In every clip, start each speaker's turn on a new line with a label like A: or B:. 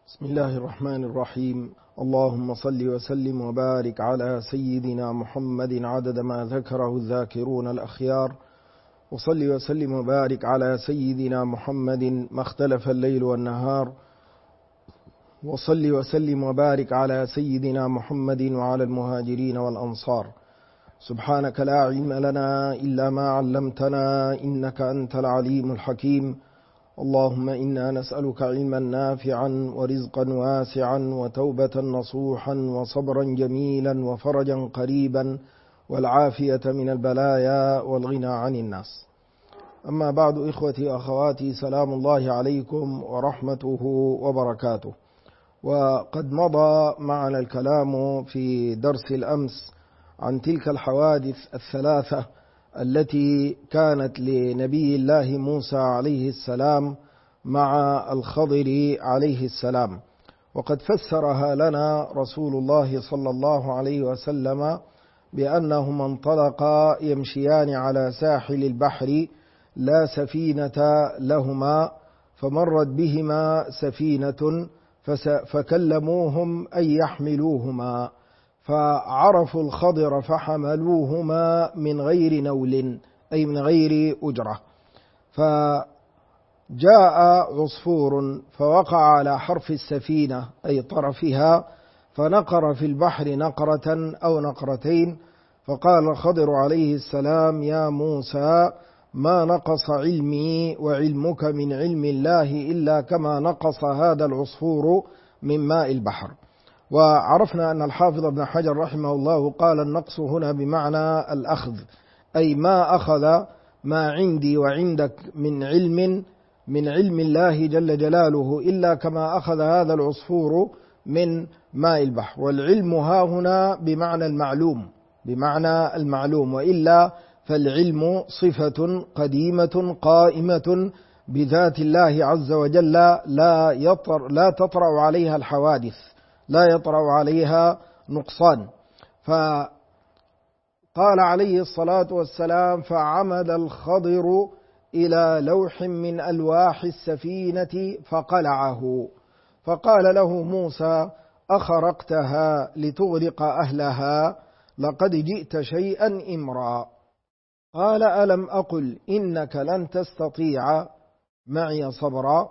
A: بسم الله الرحمن الرحيم. اللهم صل وسلم وبارك على سيدنا محمد عدد ما ذكره الذاكرون الأخيار، وصل وسلم وبارك على سيدنا محمد ما اختلف الليل والنهار، وصل وسلم وبارك على سيدنا محمد وعلى المهاجرين والأنصار. سبحانك لا علم لنا إلا ما علمتنا إنك أنت العليم الحكيم. اللهم إنا نسألك علما نافعا ورزقا واسعا وتوبة نصوحا وصبرا جميلا وفرجا قريبا والعافية من البلايا والغنى عن الناس. أما بعد، إخوتي أخواتي، سلام الله عليكم ورحمته وبركاته. وقد مضى معنا الكلام في درس الأمس عن تلك الحوادث الثلاثة التي كانت لنبي الله موسى عليه السلام مع الخضر عليه السلام، وقد فسرها لنا رسول الله صلى الله عليه وسلم بأنهما انطلقا يمشيان على ساحل البحر لا سفينة لهما، فمرت بهما سفينة فكلموهم أن يحملوهما، فعرفوا الخضر فحملوهما من غير نول، أي من غير أجرة. فجاء عصفور فوقع على حرف السفينة أي طرفها، فنقر في البحر نقرة أو نقرتين، فقال الخضر عليه السلام: يا موسى، ما نقص علمي وعلمك من علم الله إلا كما نقص هذا العصفور من ماء البحر. وعرفنا أن الحافظ ابن حجر رحمه الله قال النقص هنا بمعنى الأخذ، أي ما أخذ ما عندي وعندك من علم الله جل جلاله إلا كما أخذ هذا العصفور من ماء البحر. والعلم ها هنا بمعنى المعلوم، وإلا فالعلم صفة قديمة قائمة بذات الله عز وجل، لا تطرأ عليها الحوادث، لا يطرأ عليها نقصان. فقال عليه الصلاة والسلام: فعمد الخضر إلى لوح من ألواح السفينة فقلعه، فقال له موسى: أخرقتها لتغرق أهلها؟ لقد جئت شيئا إمرا. قال: ألم أقل إنك لن تستطيع معي صبرا؟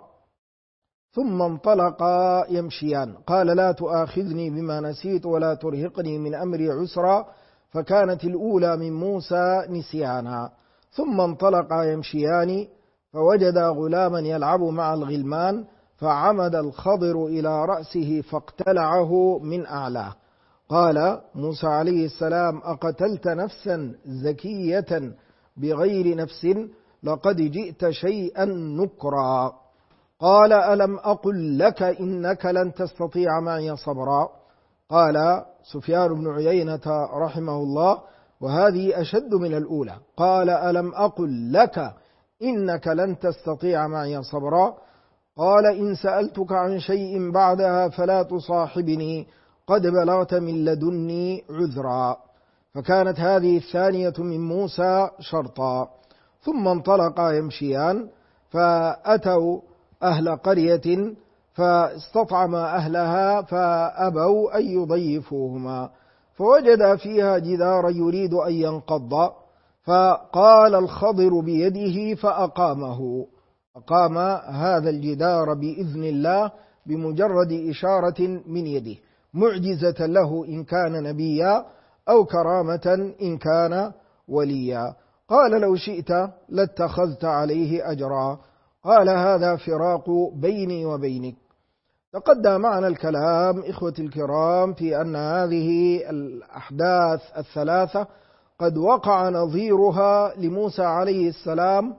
A: ثم انطلقا يمشيان. قال: لا تؤاخذني بما نسيت ولا ترهقني من أمري عسرا، فكانت الأولى من موسى نسيانا. ثم انطلقا يمشيان فوجدا غلاما يلعب مع الغلمان، فعمد الخضر إلى رأسه فاقتلعه من أعلاه. قال موسى عليه السلام: أقتلت نفسا زكية بغير نفس؟ لقد جئت شيئا نكرا. قال: ألم أقل لك إنك لن تستطيع معي صبرا؟ قال سفيان بن عيينة رحمه الله: وهذه أشد من الأولى. قال: ألم أقل لك إنك لن تستطيع معي صبرا؟ قال: إن سألتك عن شيء بعدها فلا تصاحبني، قد بلغت من لدني عذرا. فكانت هذه الثانية من موسى شرطا. ثم انطلقا يمشيان فأتوا أهل قرية فاستطعما أهلها فأبوا أن يضيفوهما، فوجد فيها جدارا يريد أن ينقض، فقال الخضر بيده فأقامه. أقام هذا الجدار بإذن الله بمجرد إشارة من يده، معجزة له إن كان نبيا أو كرامة إن كان وليا. قال: لو شئت لاتخذت عليه أجرا. قال: هذا فراق بيني وبينك. تقدم معنا الكلام إخوتي الكرام في أن هذه الأحداث الثلاثة قد وقع نظيرها لموسى عليه السلام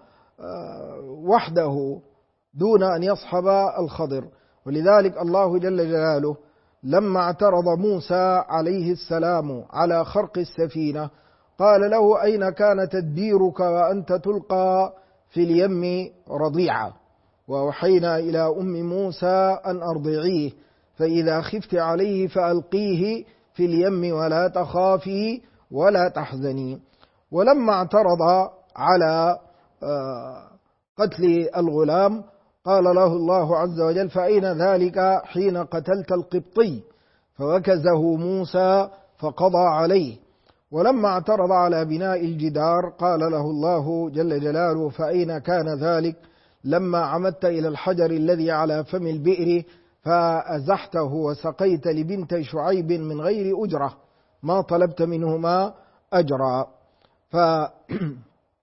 A: وحده دون أن يصحب الخضر. ولذلك الله جل جلاله لما اعترض موسى عليه السلام على خرق السفينة قال له: أين كان تدبيرك وأنت تلقى في اليم رضيعا؟ وأوحينا إلى أم موسى أن أرضعيه، فإذا خفت عليه فألقيه في اليم ولا تخافي ولا تحزني. ولما اعترض على قتل الغلام قال له الله عز وجل: فأين ذلك حين قتلت القبطي؟ فوكزه موسى فقضى عليه. ولما اعترض على بناء الجدار قال له الله جل جلاله: فأين كان ذلك لما عمدت إلى الحجر الذي على فم البئر فأزحته وسقيت لبنت شعيب من غير أجرة ما طلبت منهما أجرا. فالخضر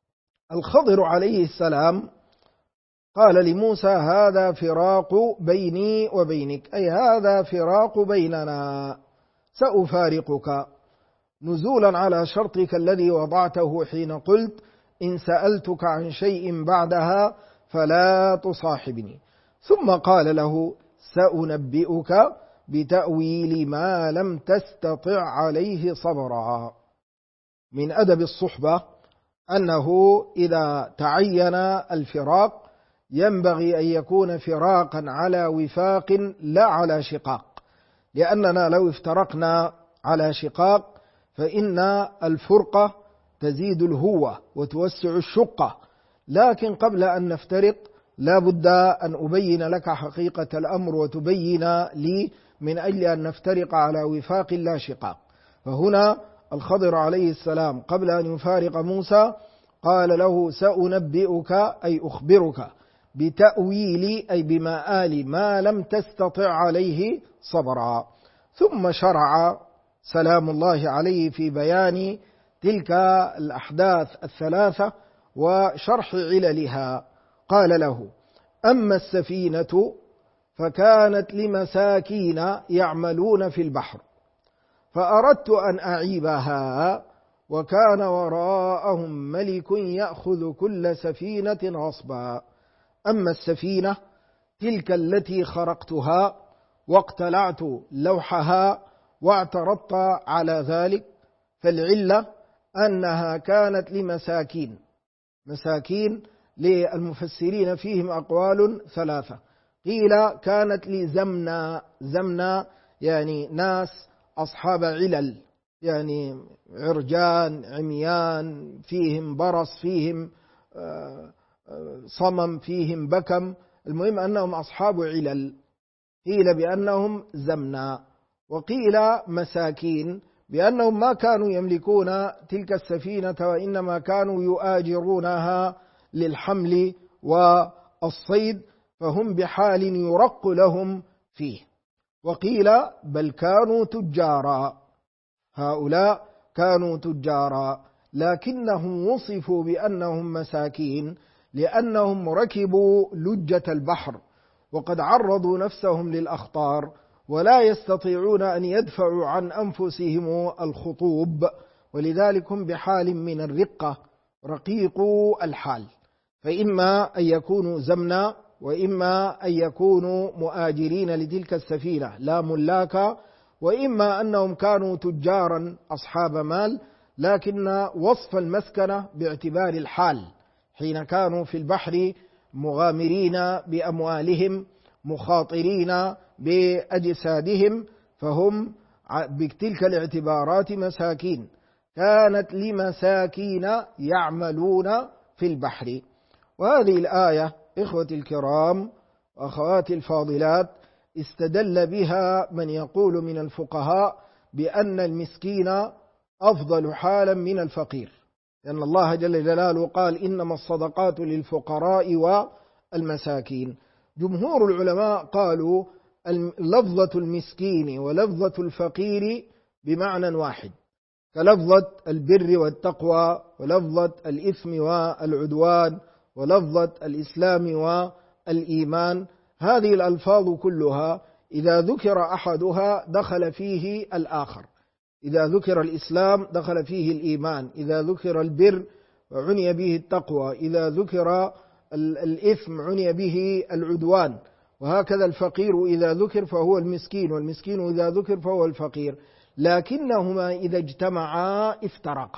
A: عليه السلام قال لموسى: هذا فراق بيني وبينك، أي هذا فراق بيننا، سأفارقك نزولا على شرطك الذي وضعته حين قلت: إن سألتك عن شيء بعدها فلا تصاحبني. ثم قال له: سأنبئك بتأويل ما لم تستطع عليه صبرا. من أدب الصحبة أنه إذا تعين الفراق ينبغي أن يكون فراقا على وفاق لا على شقاق، لأننا لو افترقنا على شقاق فإن الفرقة تزيد الهوة وتوسع الشقة. لكن قبل أن نفترق لا بد أن أبين لك حقيقة الأمر وتبين لي من أجل أن نفترق على وفاق لا شقاق. فهنا الخضر عليه السلام قبل أن يفارق موسى قال له: سأنبئك أي أخبرك بتأويل أي بمآل ما لم تستطع عليه صبرا. ثم شرع سلام الله عليه في بيان تلك الأحداث الثلاثة وشرح عللها. قال له: أما السفينة فكانت لمساكين يعملون في البحر فأردت أن أعيبها وكان وراءهم ملك يأخذ كل سفينة غصبا. أما السفينة تلك التي خرقتها واقتلعت لوحها واعترضت على ذلك، فالعلة أنها كانت لمساكين. مساكين للمفسرين فيهم أقوال ثلاثة. قيل كانت لزمنا، زمنا يعني ناس أصحاب علل، يعني عرجان، عميان، فيهم برص، فيهم صمم، فيهم بكم، المهم أنهم أصحاب علل. قيل بأنهم زمنا، وقيل مساكين بأنهم ما كانوا يملكون تلك السفينة وإنما كانوا يؤاجرونها للحمل والصيد، فهم بحال يرق لهم فيه. وقيل بل كانوا تجارا، هؤلاء كانوا تجارا، لكنهم وصفوا بأنهم مساكين لأنهم ركبوا لجة البحر وقد عرضوا نفسهم للأخطار ولا يستطيعون أن يدفعوا عن أنفسهم الخطوب، ولذلك هم بحال من الرقة، رقيقوا الحال. فإما أن يكونوا زمنا وإما أن يكونوا مؤاجرين لتلك السفينة لا ملاكا، وإما أنهم كانوا تجارا أصحاب مال، لكن وصف المسكنة باعتبار الحال حين كانوا في البحر مغامرين بأموالهم مخاطرين بأجسادهم، فهم بتلك الاعتبارات مساكين. كانت لمساكين يعملون في البحر. وهذه الآية إخوتي الكرام وأخواتي الفاضلات استدل بها من يقول من الفقهاء بأن المسكين أفضل حالا من الفقير، لأن الله جل جلاله قال: إنما الصدقات للفقراء والمساكين. جمهور العلماء قالوا لفظة المسكين ولفظة الفقير بمعنى واحد، كلفظة البر والتقوى ولفظة الإثم والعدوان ولفظة الإسلام والإيمان. هذه الألفاظ كلها إذا ذكر أحدها دخل فيه الآخر. إذا ذكر الإسلام دخل فيه الإيمان، إذا ذكر البر عني به التقوى، إذا ذكر الإثم عني به العدوان، وهكذا الفقير إذا ذكر فهو المسكين، والمسكين إذا ذكر فهو الفقير، لكنهما إذا اجتمعا افترقا.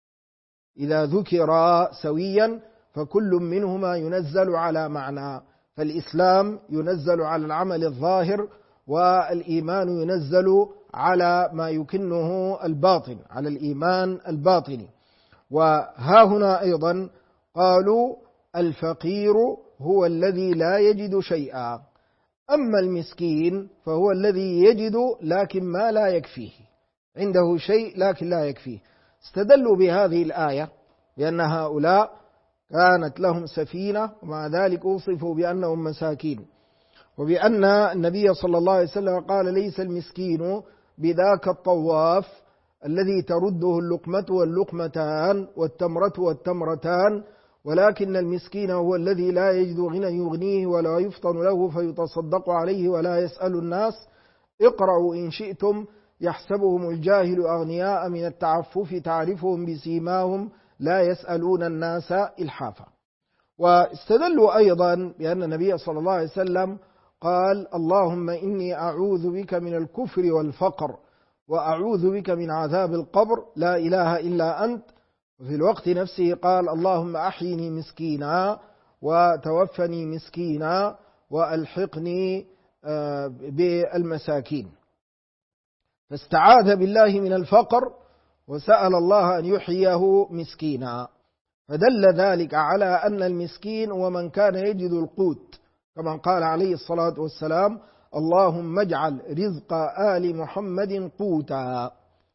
A: إذا ذكرا سويا فكل منهما ينزل على معنى، فالإسلام ينزل على العمل الظاهر، والإيمان ينزل على ما يكنه الباطن، على الإيمان الباطني. وها هنا أيضا قالوا الفقير هو الذي لا يجد شيئا، أما المسكين فهو الذي يجد لكن ما لا يكفيه، عنده شيء لكن لا يكفيه. استدلوا بهذه الآية بأن هؤلاء كانت لهم سفينة ومع ذلك وصفوا بأنهم مساكين، وبأن النبي صلى الله عليه وسلم قال ليس المسكين بذاك الطواف الذي ترده اللقمة واللقمتان والتمرة والتمرتان، ولكن المسكين هو الذي لا يجد غنى يغنيه ولا يفطن له فيتصدق عليه ولا يسأل الناس. اقرأوا إن شئتم يحسبهم الجاهل أغنياء من التعفف تعرفهم بسيماهم لا يسألون الناس إلحافا. واستدلوا أيضا بأن النبي صلى الله عليه وسلم قال اللهم إني أعوذ بك من الكفر والفقر وأعوذ بك من عذاب القبر لا إله إلا أنت، وفي الوقت نفسه قال اللهم أحيني مسكينا وتوفني مسكينا وألحقني بالمساكين، فاستعاذ بالله من الفقر وسأل الله أن يحييه مسكينا، فدل ذلك على أن المسكين هو من كان يجد القوت، كما قال عليه الصلاة والسلام اللهم اجعل رزق آل محمد قوتا.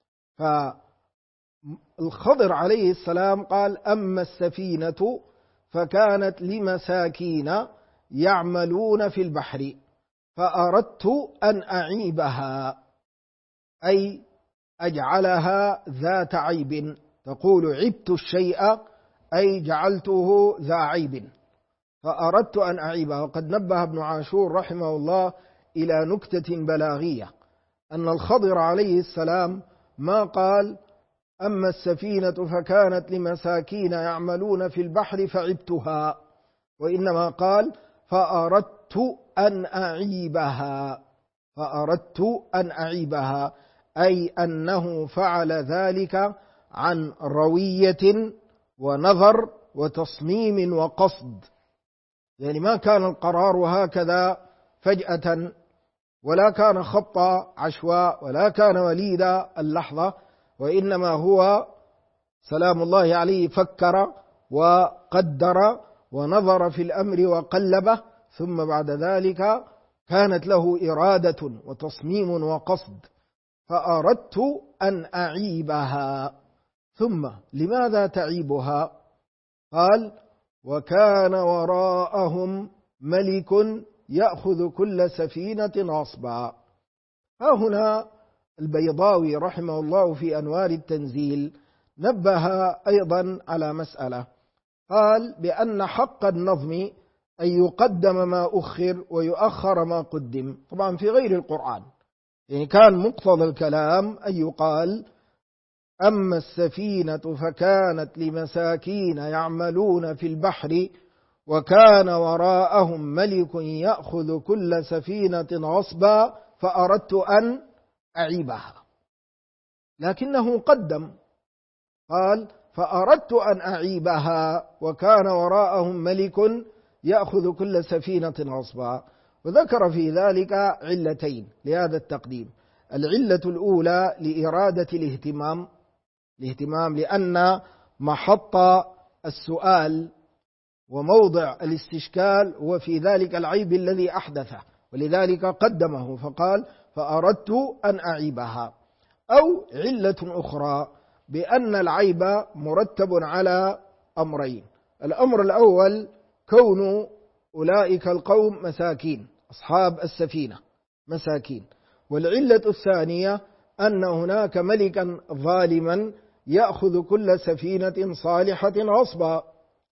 A: فالخضر عليه السلام قال أما السفينة فكانت لمساكين يعملون في البحر فأردت أن أعيبها، أي أجعلها ذات عيب، تقول عبت الشيء أي جعلته ذا عيب، فأردت أن أعيبها. وقد نبه ابن عاشور رحمه الله إلى نكتة بلاغية أن الخضر عليه السلام ما قال أما السفينة فكانت لمساكين يعملون في البحر فعبتها، وإنما قال فأردت أن أعيبها، فأردت أن أعيبها، أي أنه فعل ذلك عن روية ونظر وتصميم وقصد، يعني ما كان القرار هكذا فجأة، ولا كان خط عشواء، ولا كان وليد اللحظة، وإنما هو سلام الله عليه فكر وقدر ونظر في الأمر وقلبه، ثم بعد ذلك كانت له إرادة وتصميم وقصد، فأردت أن أعيبها. ثم لماذا تعيبها؟ قال وكان وراءهم ملك يأخذ كل سفينة غصبا. ها هنا البيضاوي رحمه الله في أنوار التنزيل نبه أيضا على مسألة، قال بأن حق النظم أن يقدم ما أخر ويؤخر ما قدم، طبعا في غير القرآن، يعني كان مقتضى الكلام أن يقال أما السفينة فكانت لمساكين يعملون في البحر وكان وراءهم ملك يأخذ كل سفينة غصبا فأردت أن أعيبها، لكنه قدم قال فأردت أن أعيبها وكان وراءهم ملك يأخذ كل سفينة غصبا. وذكر في ذلك علتين لهذا التقديم. العلة الأولى لإرادة الاهتمام، لأن محط السؤال وموضع الاستشكال هو في ذلك العيب الذي أحدثه، ولذلك قدمه فقال فأردت أن أعيبها. أو علة أخرى بأن العيب مرتب على أمرين، الأمر الأول كون أولئك القوم مساكين، أصحاب السفينة مساكين، والعلة الثانية أن هناك ملكا ظالما يأخذ كل سفينة صالحة غصبا،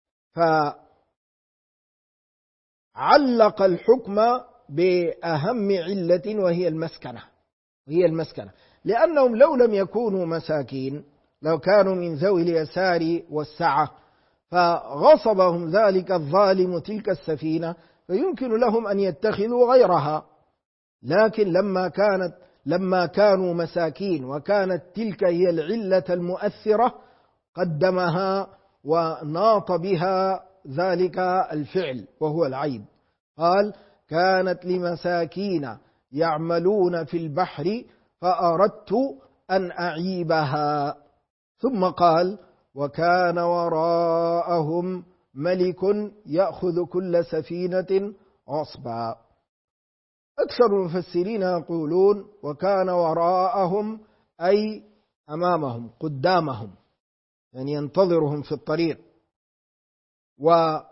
A: فعلق الحكم بأهم علة وهي المسكنة، لأنهم لو لم يكونوا مساكين، لو كانوا من ذوي اليسار والسعة فغصبهم ذلك الظالم تلك السفينة فيمكن لهم أن يتخذوا غيرها، لكن لما كانوا مساكين وكانت تلك هي العلة المؤثرة قدمها وناط بها ذلك الفعل وهو العيب. قال كانت لمساكين يعملون في البحر فأردت أن أعيبها، ثم قال وكان وراءهم ملك يأخذ كل سفينة غصبا. أكثر المفسرين يقولون وكان وراءهم أي أمامهم قدامهم، يعني ينتظرهم في الطريق. وابن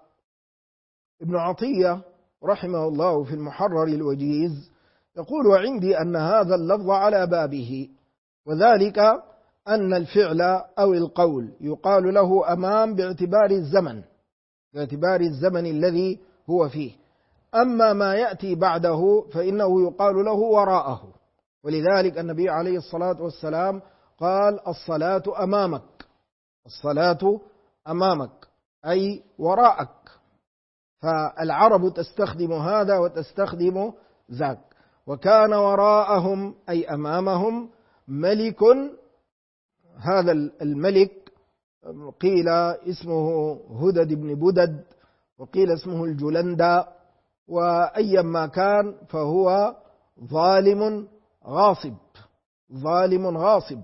A: عطية رحمه الله في المحرر الوجيز يقول وعندي أن هذا اللفظ على بابه، وذلك أن الفعل أو القول يقال له أمام باعتبار الزمن الذي هو فيه، أما ما يأتي بعده فإنه يقال له وراءه. ولذلك النبي عليه الصلاة والسلام قال الصلاة أمامك أي وراءك. فالعرب تستخدم هذا وتستخدم ذاك. وكان وراءهم أي أمامهم ملك، هذا الملك قيل اسمه هدد بن بدد، وقيل اسمه الجلندى، وأيا ما كان فهو ظالم غاصب.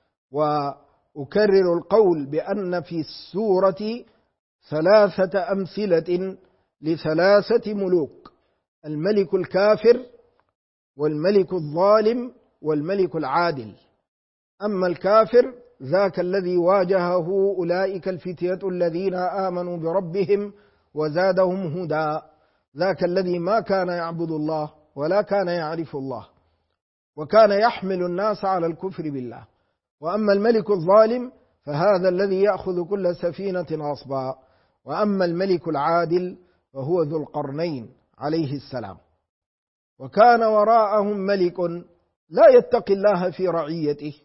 A: وأكرر القول بأن في السورة 3 أمثلة ل3 ملوك: الملك الكافر والملك الظالم والملك العادل. أما الكافر ذاك الذي واجهه أولئك الفتية الذين آمنوا بربهم وزادهم هدى، ذاك الذي ما كان يعبد الله ولا كان يعرف الله، وكان يحمل الناس على الكفر بالله. وأما الملك الظالم فهذا الذي يأخذ كل سفينة غصبا. وأما الملك العادل فهو ذو القرنين عليه السلام. وكان وراءهم ملك لا يتقي الله في رعيته،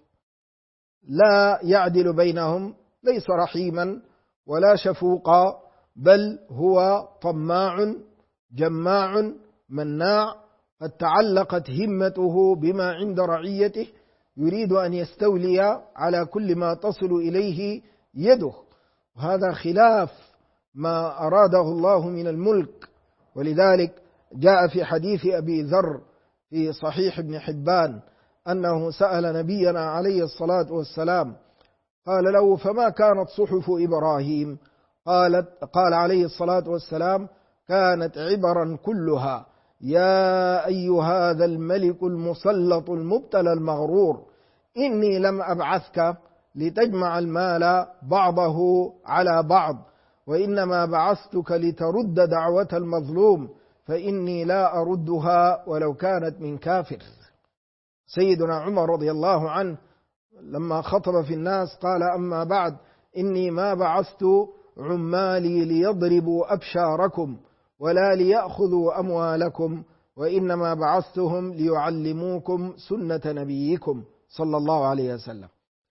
A: لا يعدل بينهم، ليس رحيما ولا شفوقا، بل هو طماع جماع مناع، قد تعلقت همته بما عند رعيته، يريد أن يستولي على كل ما تصل إليه يده، وهذا خلاف ما أراده الله من الملك. ولذلك جاء في حديث أبي ذر في صحيح ابن حبان أنه سأل نبينا عليه الصلاة والسلام قال له فما كانت صحف إبراهيم؟ قال عليه الصلاة والسلام كانت عبرا كلها: يا أيها هذا الملك المسلط المبتلى المغرور، إني لم أبعثك لتجمع المال بعضه على بعض، وإنما بعثتك لترد دعوة المظلوم، فإني لا أردها ولو كانت من كافر. سيدنا عمر رضي الله عنه لما خطب في الناس قال أما بعد إني ما بعثت عمالي ليضربوا أبشاركم ولا ليأخذوا أموالكم، وإنما بعثتهم ليعلموكم سنة نبيكم صلى الله عليه وسلم.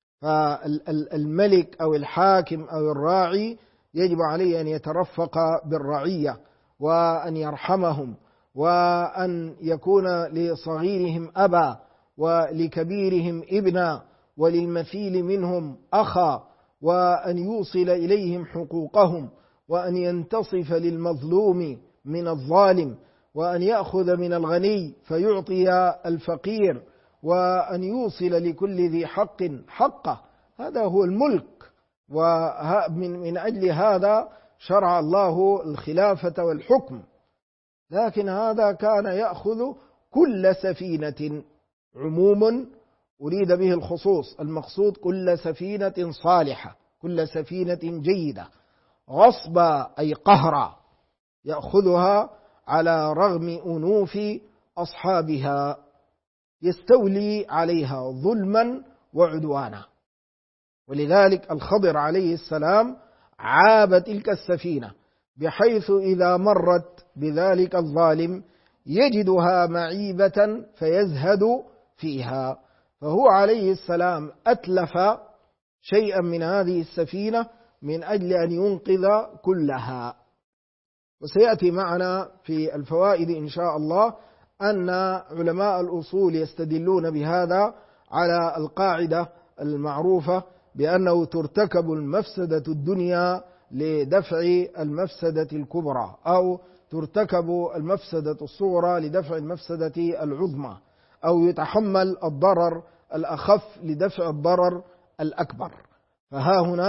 A: فالملك أو الحاكم أو الراعي يجب عليه أن يترفق بالرعية وأن يرحمهم، وأن يكون لصغيرهم أبا ولكبيرهم ابنا وللمثيل منهم أخا، وأن يوصل إليهم حقوقهم، وأن ينتصف للمظلوم من الظالم، وأن يأخذ من الغني فيعطي الفقير، وأن يوصل لكل ذي حق حقه. هذا هو الملك، ومن أجل هذا شرع الله الخلافة والحكم. لكن هذا كان يأخذ كل سفينة، عموم أريد به الخصوص، المقصود كل سفينة صالحة، كل سفينة جيدة، غصبا أي قهرا، يأخذها على رغم أنوف أصحابها، يستولي عليها ظلما وعدوانا. ولذلك الخضر عليه السلام عاب تلك السفينة، بحيث إذا مرت بذلك الظالم يجدها معيبة فيزهد فيها، فهو عليه السلام أتلف شيئا من هذه السفينة من أجل أن ينقذ كلها. وسيأتي معنا في الفوائد إن شاء الله أن علماء الأصول يستدلون بهذا على القاعدة المعروفة بأنه ترتكب المفسدة الدنيا لدفع المفسدة الكبرى، أو ترتكب المفسدة الصغرى لدفع المفسدة العظمى، أو يتحمل الضرر الأخف لدفع الضرر الأكبر. فها هنا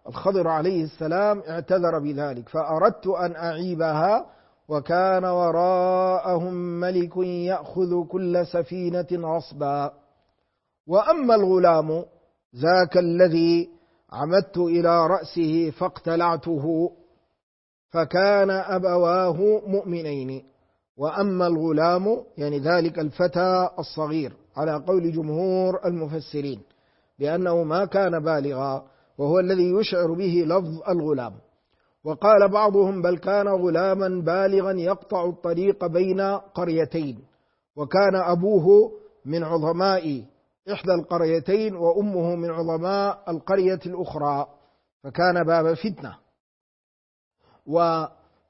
A: الخضر عليه السلام اعتذر بذلك: فأردت أن أعيبها وكان وراءهم ملك يأخذ كل سفينة غصبا. وأما الغلام ذاك الذي عمدت إلى رأسه فاقتلعته فكان أبواه مؤمنين. وأما الغلام يعني ذلك الفتى الصغير على قول جمهور المفسرين بأنه ما كان بالغا، وهو الذي يشعر به لفظ الغلام. وقال بعضهم بل كان غلاما بالغا يقطع الطريق بين قريتين، وكان أبوه من عظماء إحدى القريتين وأمه من عظماء القرية الأخرى، فكان باب فتنة. وقد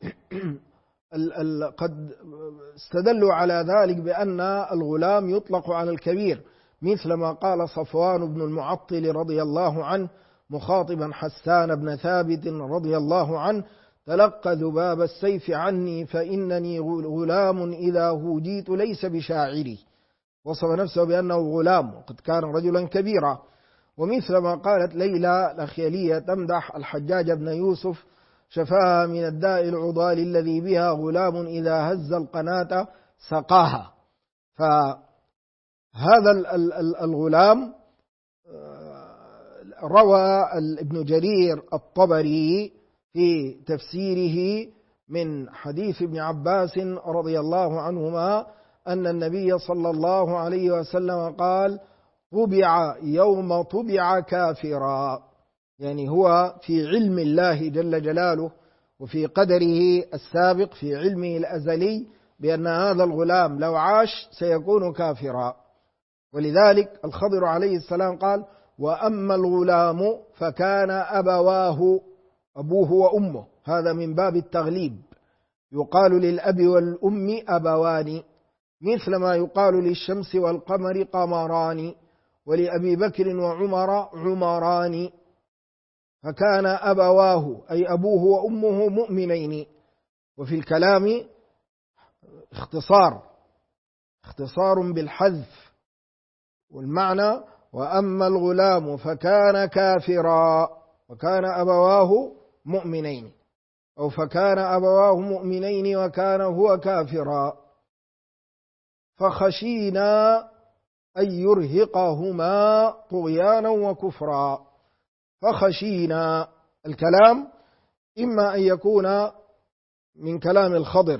A: استدلوا على ذلك بأن الغلام يطلق على الكبير، مثل ما قال صفوان بن المعطل رضي الله عنه مخاطبا حسان بن ثابت رضي الله عنه: تلقى ذباب السيف عني فإنني غلام إذا هوديت ليس بشاعري. وصف نفسه بأنه غلام وقد كان رجلا كبيرا. ومثل ما قالت ليلى الأخيلية تمدح الحجاج بن يوسف: شفاها من الداء العضال الذي بها غلام إذا هز القناة سقاها. فهذا الغلام روى ابن جرير الطبري في تفسيره من حديث ابن عباس رضي الله عنهما أن النبي صلى الله عليه وسلم قال: طبع يوم طبع كافرا، يعني هو في علم الله جل جلاله وفي قدره السابق في علمه الأزلي بأن هذا الغلام لو عاش سيكون كافرا. ولذلك الخضر عليه السلام قال: وأما الغلام فكان أبواه، أبوه وأمه، هذا من باب التغليب، يقال للأب والأم أبوان، مثل ما يقال للشمس والقمر قمران، ولأبي بكر وعمر عمران. فكان أبواه أي أبوه وأمه مؤمنين. وفي الكلام اختصار بالحذف، والمعنى: وأما الغلام فكان كافرا وكان أبواه مؤمنين، أو فكان أبواه مؤمنين وكان هو كافرا، فخشينا أن يرهقهما طغيانا وكفرا. فخشينا، الكلام إما أن يكون من كلام الخضر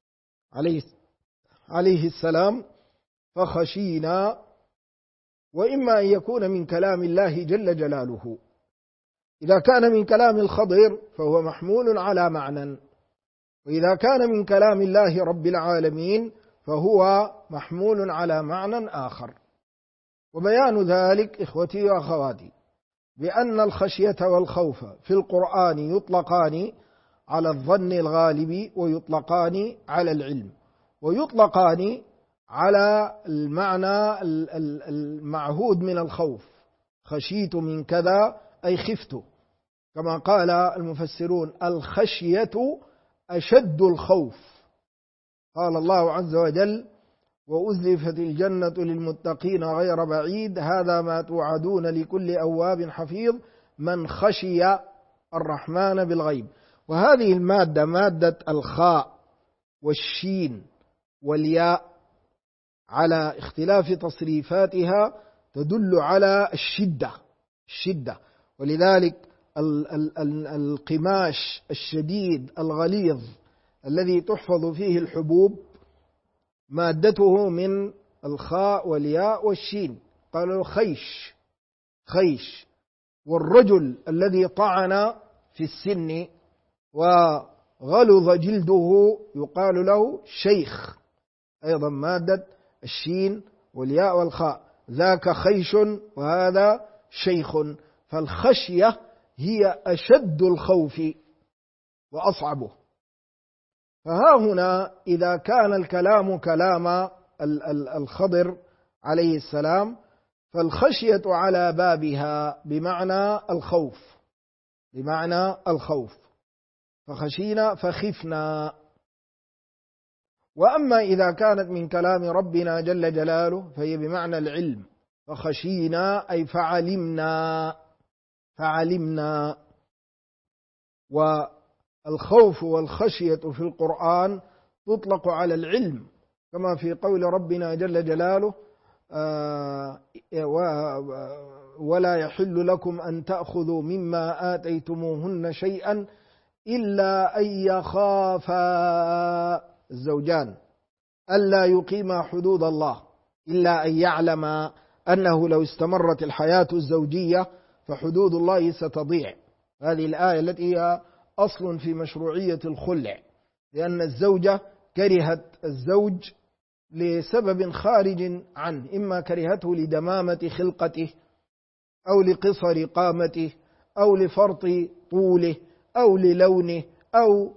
A: عليه السلام فخشينا، وإما أن يكون من كلام الله جل جلاله. إذا كان من كلام الخضر فهو محمول على معنى، وإذا كان من كلام الله رب العالمين فهو محمول على معنى آخر. وبيان ذلك إخوتي وأخواتي بأن الخشية والخوف في القرآن يطلقان على الظن الغالب ويطلقان على العلم، ويطلقان على المعنى المعهود من الخوف: خشيت من كذا أي خفت، كما قال المفسرون: الخشية أشد الخوف. قال الله عز وجل: وأزلفت الجنة للمتقين غير بعيد هذا ما توعدون لكل أواب حفيظ من خشي الرحمن بالغيب. وهذه المادة مادة الخاء والشين والياء على اختلاف تصريفاتها تدل على الشدة. ولذلك القماش الشديد الغليظ الذي تحفظ فيه الحبوب مادته من الخاء والياء والشين، قالوا خيش. والرجل الذي طعن في السن وغلظ جلده يقال له شيخ، أيضا مادة الشين والياء والخاء، ذاك خيش وهذا شيخ. فالخشية هي أشد الخوف وأصعبه. فها هنا إذا كان الكلام كلام الخضر عليه السلام فالخشية على بابها بمعنى الخوف، فخشينا فخفنا. وأما إذا كانت من كلام ربنا جل جلاله فهي بمعنى العلم، فخشينا أي فعلمنا. والخوف والخشية في القرآن تطلق على العلم، كما في قول ربنا جل جلاله ولا يحل لكم أن تأخذوا مما آتيتموهن شيئا إلا أن يخافا الزوجان ألا يقيما حدود الله، إلا أن يعلم أنه لو استمرت الحياة الزوجية فحدود الله ستضيع. هذه الآية التي هي أصل في مشروعية الخلع، لأن الزوجة كرهت الزوج لسبب خارج عنه، إما كرهته لدمامة خلقته أو لقصر قامته أو لفرط طوله أو للونه أو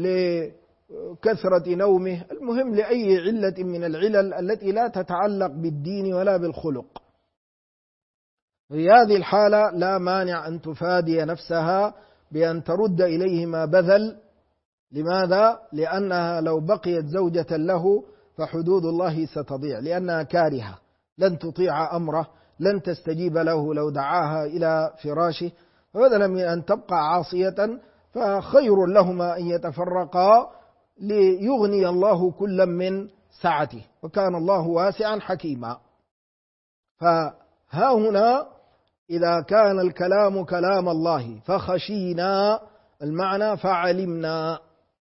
A: لكثرة نومه، المهم لأي علة من العلل التي لا تتعلق بالدين ولا بالخلق. في هذه الحالة لا مانع أن تفادي نفسها بأن ترد إليه ما بذل. لماذا؟ لأنها لو بقيت زوجة له فحدود الله ستضيع، لأنها كارهة لن تطيع أمره، لن تستجيب له لو دعاها إلى فراشه، فبدلا من أن تبقى عاصية فخير لهما أن يتفرقا ليغني الله كلا من سعته، وكان الله واسعا حكيما. فها هنا إذا كان الكلام كلام الله فخشينا، المعنى فعلمنا.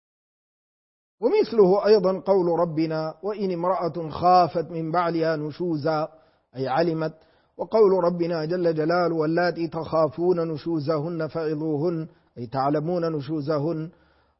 A: ومثله أيضا قول ربنا وإن امرأة خافت من بعلها نشوزا، أي علمت. وقول ربنا جل جلاله واللاتي تخافون نشوزهن فعظوهن، أي تعلمون نشوزهن.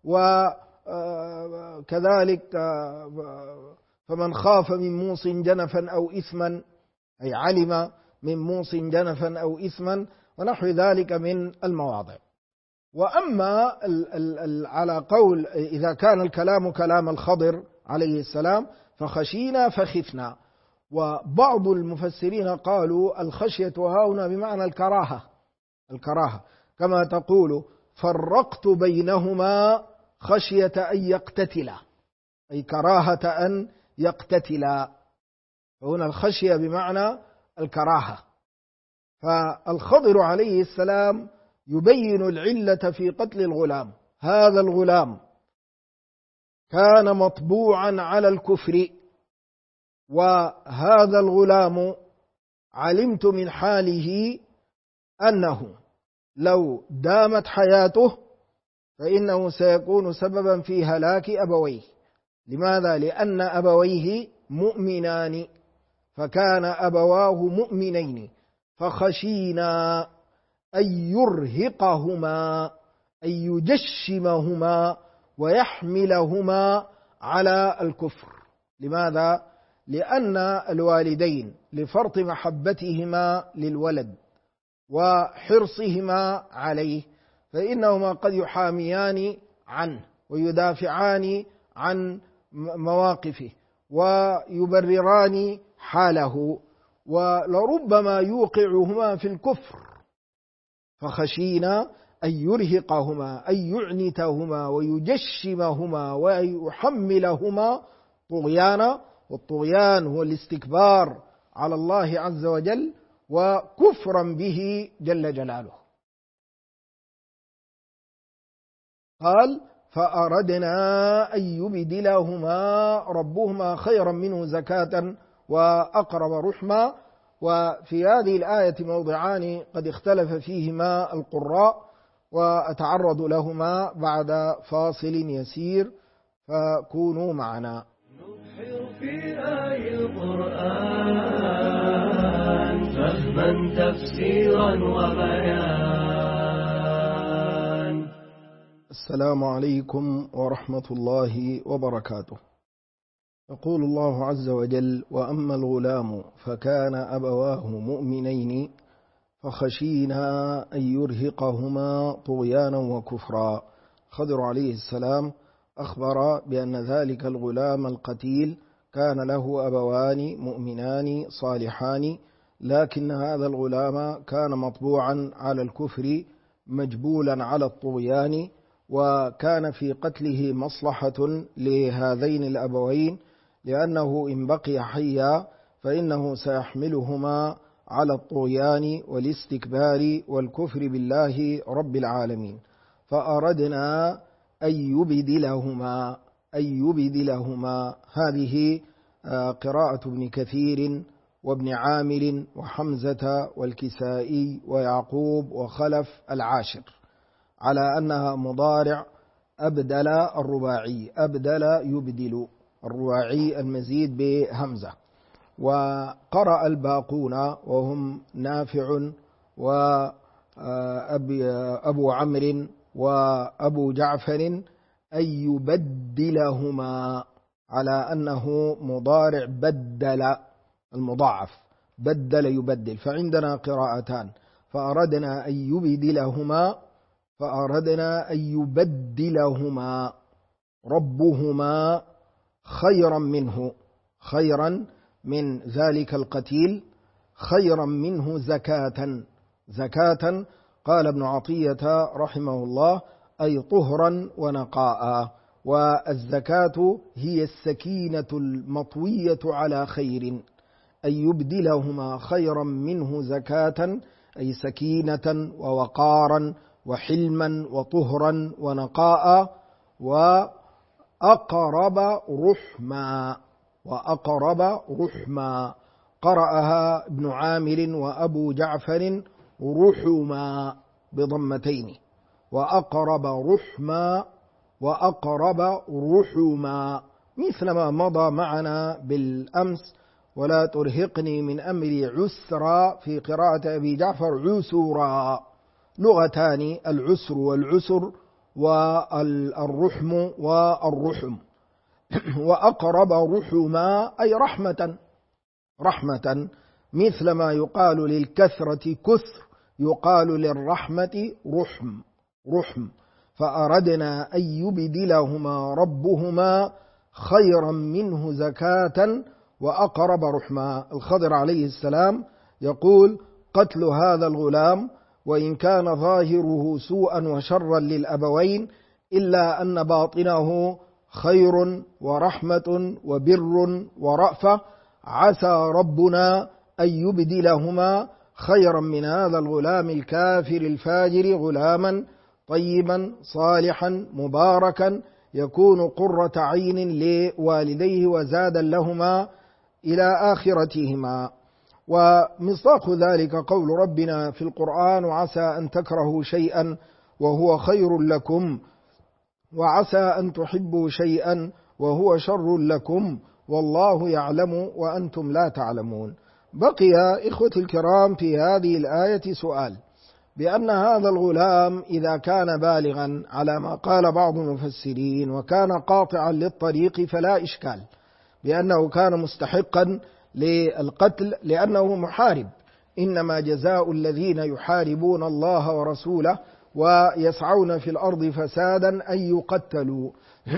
A: وكذلك فمن خاف من موص جنفا أو إثما، أي علم من موص جنفا أو إثما، ونحو ذلك من المواضع. وأما على قول إذا كان الكلام كلام الخضر عليه السلام فخشينا فخفنا. وبعض المفسرين قالوا الخشية هنا بمعنى الكراهة، كما تقول فرقت بينهما خشية أن يقتتلا، أي كراهة أن يقتتلا، فهنا الخشية بمعنى الكراهة. فالخضر عليه السلام يبين العلة في قتل الغلام. هذا الغلام كان مطبوعا على الكفر، وهذا الغلام علمت من حاله أنه لو دامت حياته فإنه سيكون سببا في هلاك أبويه. لماذا؟ لأن أبويه مؤمنان، فكان أبواه مؤمنين، فخشينا أن يرهقهما، أن يجشمهما ويحملهما على الكفر. لماذا؟ لأن الوالدين لفرط محبتهما للولد وحرصهما عليه فإنهما قد يحاميان عنه ويدافعان عن مواقفه ويبرران حاله، ولربما يوقعهما في الكفر. فخشينا أن يرهقهما، أن يعنتهما ويجشمهما ويحملهما طغيانا، والطغيان هو الاستكبار على الله عز وجل وكفرا به جل جلاله. قال فأردنا أن يبدلهما ربهما خيرا منه زكاة وأقرب رحما. وفي هذه الآية موضعان قد اختلف فيهما القراء، وأتعرض لهما بعد فاصل يسير، فكونوا معنا.
B: نبحر في آي القرآن فهما تفسيرا وبيان.
A: السلام عليكم ورحمة الله وبركاته. يقول الله عز وجل وأما الغلام فكان أبواه مؤمنين فخشينا أن يرهقهما طغيانا وكفرا. خضر عليه السلام أخبر بأن ذلك الغلام القتيل كان له أبوان مؤمنان صالحان، لكن هذا الغلام كان مطبوعا على الكفر مجبولا على الطغيان، وكان في قتله مصلحة لهذين الأبوين، لأنه إن بقي حيا فإنه سيحملهما على الطغيان والاستكبار والكفر بالله رب العالمين. فأردنا أن يبدلهما. هذه قراءة ابن كثير وابن عامر وحمزة والكسائي ويعقوب وخلف العاشر، على أنها مضارع أبدل الرباعي، أبدل يبدل الرباعي المزيد بهمزة. وقرأ الباقون وهم نافع وأبو عمرو وأبو جعفر أن يبدلهما، على أنه مضارع بدل المضاعف، بدل يبدل. فعندنا قراءتان، فأردنا أن يبدلهما ربهما خيرا من ذلك القتيل، خيرا منه زكاة. قال ابن عطية رحمه الله: أي طهرا ونقاء. والزكاة هي السكينة المطوية على خير، أن يبدلهما خيرا منه زكاة، أي سكينة ووقارا وحلما وطهرا ونقاء، وأقرب رحما. قرأها ابن عامر وأبو جعفر رحما بضمتين، وأقرب رحما، مثل ما مضى معنا بالأمس: ولا ترهقني من أمري عسرا، في قراءة أبي جعفر عسرا. لغتان: العسر والعسر، والرحم والرحم. وأقرب رحما أي رحمة، مثل ما يقال للكثرة كثر، يقال للرحمة رحم. فأردنا أن يبدلهما ربهما خيرا منه زكاة وأقرب رحما. الخضر عليه السلام يقول: قتل هذا الغلام وإن كان ظاهره سوءا وشرا للأبوين، إلا أن باطنه خير ورحمة وبر ورأفة، عسى ربنا أن يبدلهما خيرا من هذا الغلام الكافر الفاجر غلاما طيبا صالحا مباركا، يكون قرة عين لوالديه وزادا لهما إلى آخرتهما. ومصداق ذلك قول ربنا في القرآن: وعسى أن تكرهوا شيئا وهو خير لكم، وعسى أن تحبوا شيئا وهو شر لكم، والله يعلم وأنتم لا تعلمون. بقي إخوتي الكرام في هذه الآية سؤال، بأن هذا الغلام إذا كان بالغا على ما قال بعض المفسرين وكان قاطعا للطريق فلا إشكال، بأنه كان مستحقا للقتل لأنه محارب، إنما جزاء الذين يحاربون الله ورسوله ويسعون في الأرض فسادا أن يقتلوا.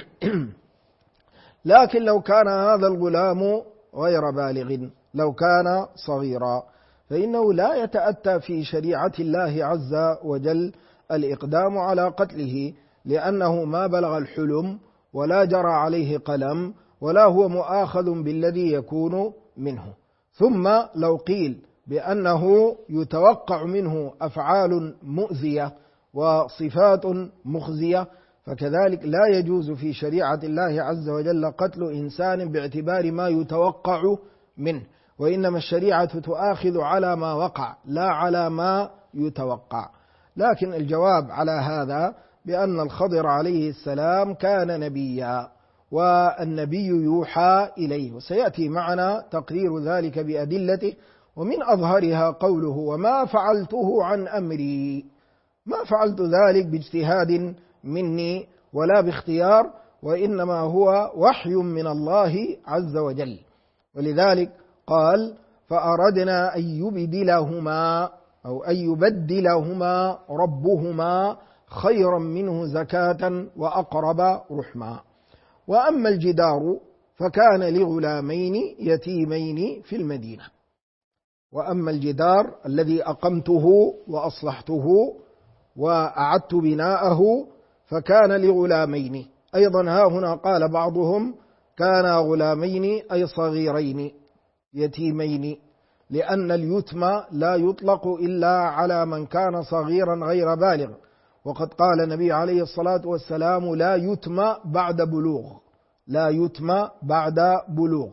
A: لكن لو كان هذا الغلام غير بالغ، لو كان صغيرا، فإنه لا يتأتى في شريعة الله عز وجل الإقدام على قتله، لأنه ما بلغ الحلم ولا جرى عليه قلم ولا هو مؤاخذ بالذي يكون منه. ثم لو قيل بأنه يتوقع منه أفعال مؤذية وصفات مخزية، فكذلك لا يجوز في شريعة الله عز وجل قتل إنسان باعتبار ما يتوقع منه، وإنما الشريعة تؤاخذ على ما وقع لا على ما يتوقع. لكن الجواب على هذا بأن الخضر عليه السلام كان نبيا، والنبي يوحى إليه، وسيأتي معنا تقرير ذلك بأدلته، ومن أظهرها قوله: وما فعلته عن أمري، ما فعلت ذلك باجتهاد مني ولا باختيار، وإنما هو وحي من الله عز وجل. ولذلك قال: فأردنا أن يبدلهما أو أن يبدلهما ربهما خيرا منه زكاة وأقرب رحما. وأما الجدار فكان لغلامين يتيمين في المدينة. وأما الجدار الذي أقمته وأصلحته وأعدت بناءه فكان لغلامين. أيضا ها هنا قال بعضهم: كان غلامين أي صغيرين يتيمين، لأن اليتم لا يطلق إلا على من كان صغيرا غير بالغ، وقد قال النبي عليه الصلاة والسلام: لا يتم بعد بلوغ، لا يتم بعد بلوغ.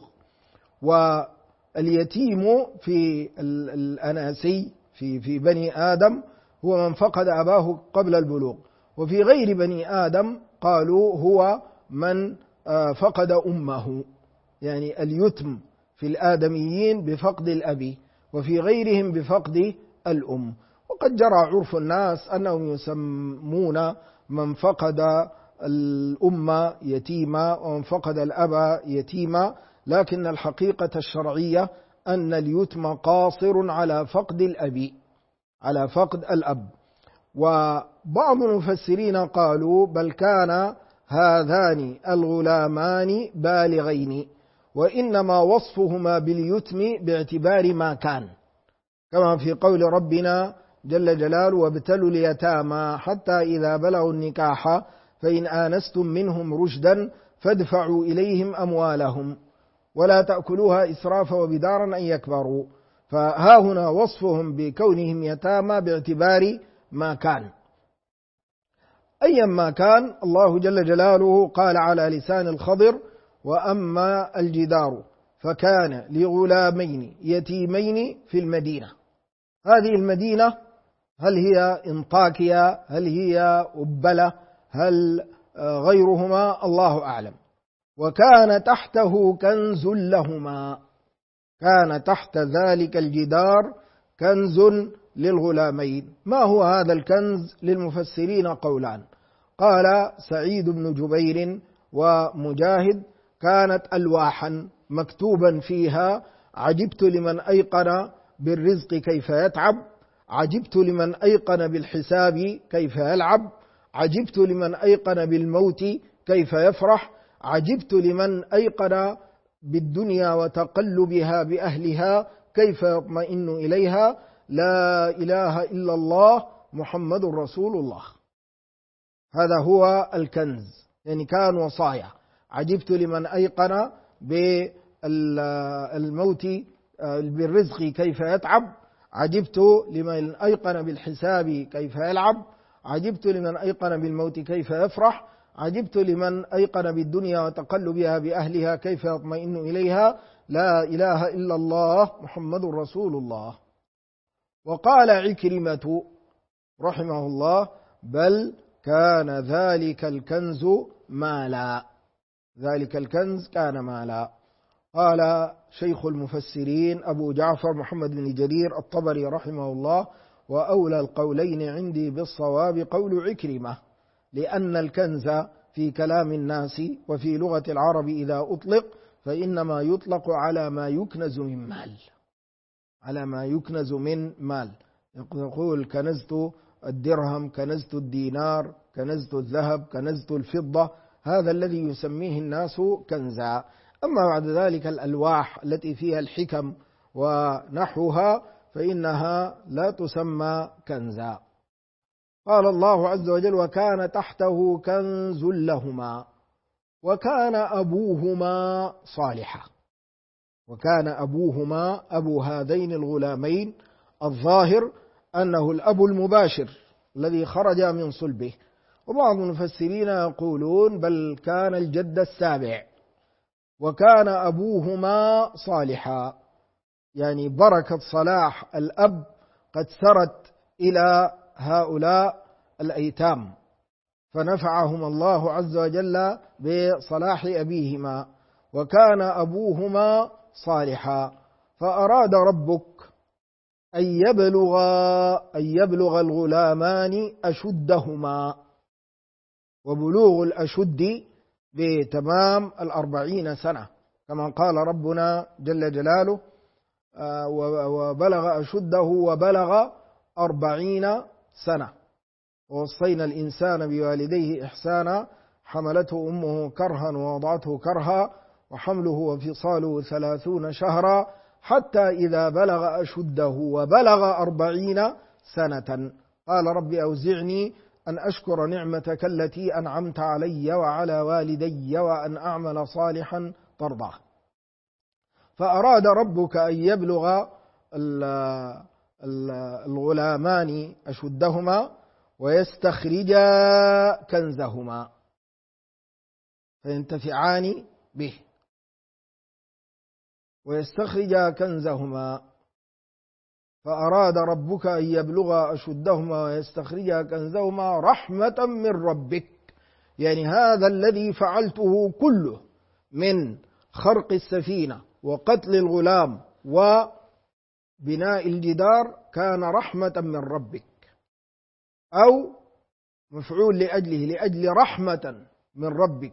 A: واليتيم في الأناسي في بني آدم هو من فقد أباه قبل البلوغ، وفي غير بني آدم قالوا هو من فقد أمه، يعني اليتم في الآدميين بفقد الأب، وفي غيرهم بفقد الأم. وقد جرى عرف الناس أنهم يسمون من فقد الأم يتيما ومن فقد الأب يتيما، لكن الحقيقة الشرعية أن اليتم قاصر على فقد الأب، على فقد الأب. وبعض المفسرين قالوا: بل كان هذان الغلامان بالغين، وإنما وصفهما باليتم باعتبار ما كان، كما في قول ربنا جل جلاله: وابتلوا اليتامى حتى إذا بلغوا النكاح فإن آنستم منهم رشدا فادفعوا إليهم أموالهم ولا تأكلوها إسرافا وبدارا أن يكبروا. فها هنا وصفهم بكونهم يتامى باعتبار ما كان. أيا ما كان، الله جل جلاله قال على لسان الخضر: وأما الجدار فكان لغلامين يتيمين في المدينة. هذه المدينة هل هي انطاكيا، هل هي أبلة، هل غيرهما؟ الله أعلم. وكان تحته كنز لهما، كان تحت ذلك الجدار كنز للغلامين. ما هو هذا الكنز؟ للمفسرين قولان. قال سعيد بن جبير ومجاهد: كانت ألواحا مكتوبا فيها: عجبت لمن أيقن بالرزق كيف يتعب، عجبت لمن أيقن بالحساب كيف يلعب، عجبت لمن أيقن بالموت كيف يفرح، عجبت لمن أيقن بالدنيا وتقلبها بأهلها كيف يطمئن إليها، لا إله إلا الله محمد رسول الله. هذا هو الكنز، يعني كان وصايا: عجبت لمن أيقن بالموت بالرزق كيف يتعب، عجبت لمن أيقن بالحساب كيف يلعب، عجبت لمن أيقن بالموت كيف يفرح، عجبت لمن أيقن بالدنيا وتقلبها بأهلها كيف يطمئن إليها، لا إله إلا الله محمد رسول الله. وقال عكرمة رحمه الله: بل كان ذلك الكنز مالا، ذلك الكنز كان مالا. قال شيخ المفسرين أبو جعفر محمد بن جرير الطبري رحمه الله: وأولى القولين عندي بالصواب قول عكرمة، لأن الكنز في كلام الناس وفي لغة العرب إذا أطلق فإنما يطلق على ما يكنز من مال، على ما يكنز من مال. يقول: كنزت الدرهم، كنزت الدينار، كنزت الذهب، كنزت الفضة. هذا الذي يسميه الناس كنزا. أما بعد ذلك الألواح التي فيها الحكم ونحوها فإنها لا تسمى كنزا. قال الله عز وجل: وكان تحته كنز لهما وكان أبوهما صالحا. وكان أبوهما، أبو هذين الغلامين، الظاهر أنه الأب المباشر الذي خرج من صلبه. وبعض المفسرين يقولون: بل كان الجد السابع. وكان أبوهما صالحا، يعني بركة صلاح الأب قد سرت إلى هؤلاء الأيتام، فنفعهم الله عز وجل بصلاح أبيهما. وكان أبوهما صالحا، فأراد ربك أن يبلغ الغلامان أشدهما، وبلوغ الأشد بتمام 40 سنة، كما قال ربنا جل جلاله: وبلغ أشده وبلغ 40 سنة. ووصينا الإنسان بوالديه إحسانا، حملته أمه كرها ووضعته كرها، وحمله وفصاله 30 شهرا، حتى إذا بلغ أشده وبلغ 40 سنة قال: رب أوزعني أن أشكر نعمتك التي أنعمت علي وعلى والدي وأن أعمل صالحا ترضاه. فأراد ربك أن يبلغ الغلامان أشدهما، ويستخرجا كنزهما فينتفعان به. ويستخرجا كنزهما فأراد ربك أن يبلغا أشدهما ويستخرجا كنزهما رحمة من ربك. يعني هذا الذي فعلته كله من خرق السفينة وقتل الغلام وبناء الجدار كان رحمة من ربك، أو مفعول لأجل رحمة من ربك،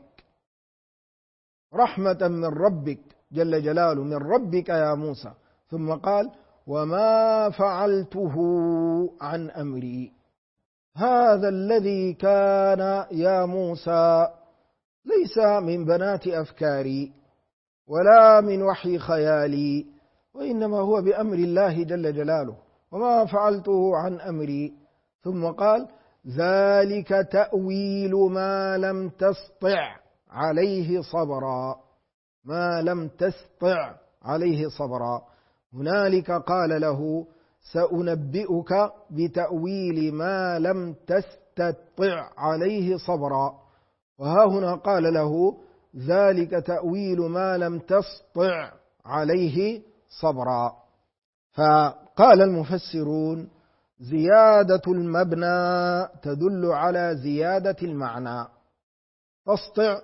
A: رحمة من ربك جل جلاله، من ربك يا موسى. ثم قال وما فعلته عن أمري. هذا الذي كان يا موسى ليس من بنات أفكاري ولا من وحي خيالي، وإنما هو بأمر الله جل جلاله. وما فعلته عن أمري. ثم قال ذلك تأويل ما لم تسطع عليه صبرا. ما لم تسطع عليه صبرا. هنالك قال له سأنبئك بتأويل ما لم تستطع عليه صبرا، وها هنا قال له ذلك تأويل ما لم تسطع عليه صبرا. فقال المفسرون زيادة المبنى تدل على زيادة المعنى. تسطع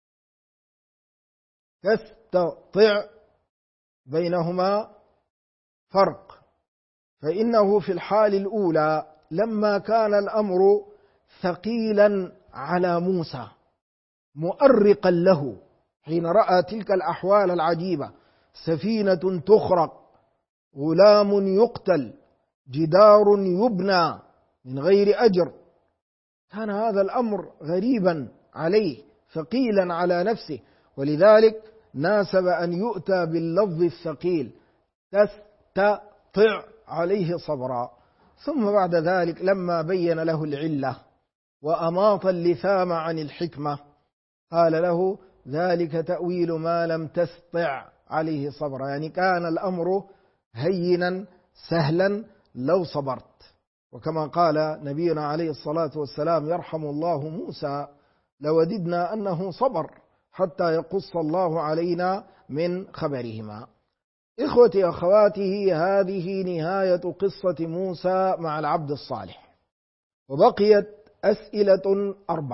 A: تستطع بينهما فرق. فإنه في الحال الأولى لما كان الأمر ثقيلا على موسى مؤرقا له حين رأى تلك الأحوال العجيبة، سفينة تخرق، غلام يقتل، جدار يبنى من غير أجر، كان هذا الأمر غريبا عليه ثقيلا على نفسه، ولذلك ناسب أن يؤتى باللفظ الثقيل تستطع عليه صبرا. ثم بعد ذلك لما بين له العلة وأماط اللثام عن الحكمة قال له ذلك تأويل ما لم تستطع عليه صبرا. يعني كان الأمر هينا سهلا لو صبرت. وكما قال نبينا عليه الصلاة والسلام يرحم الله موسى لوددنا أنه صبر حتى يقص الله علينا من خبرهما. إخوتي أخواتي، هذه نهاية قصة موسى مع العبد الصالح. وبقيت أسئلة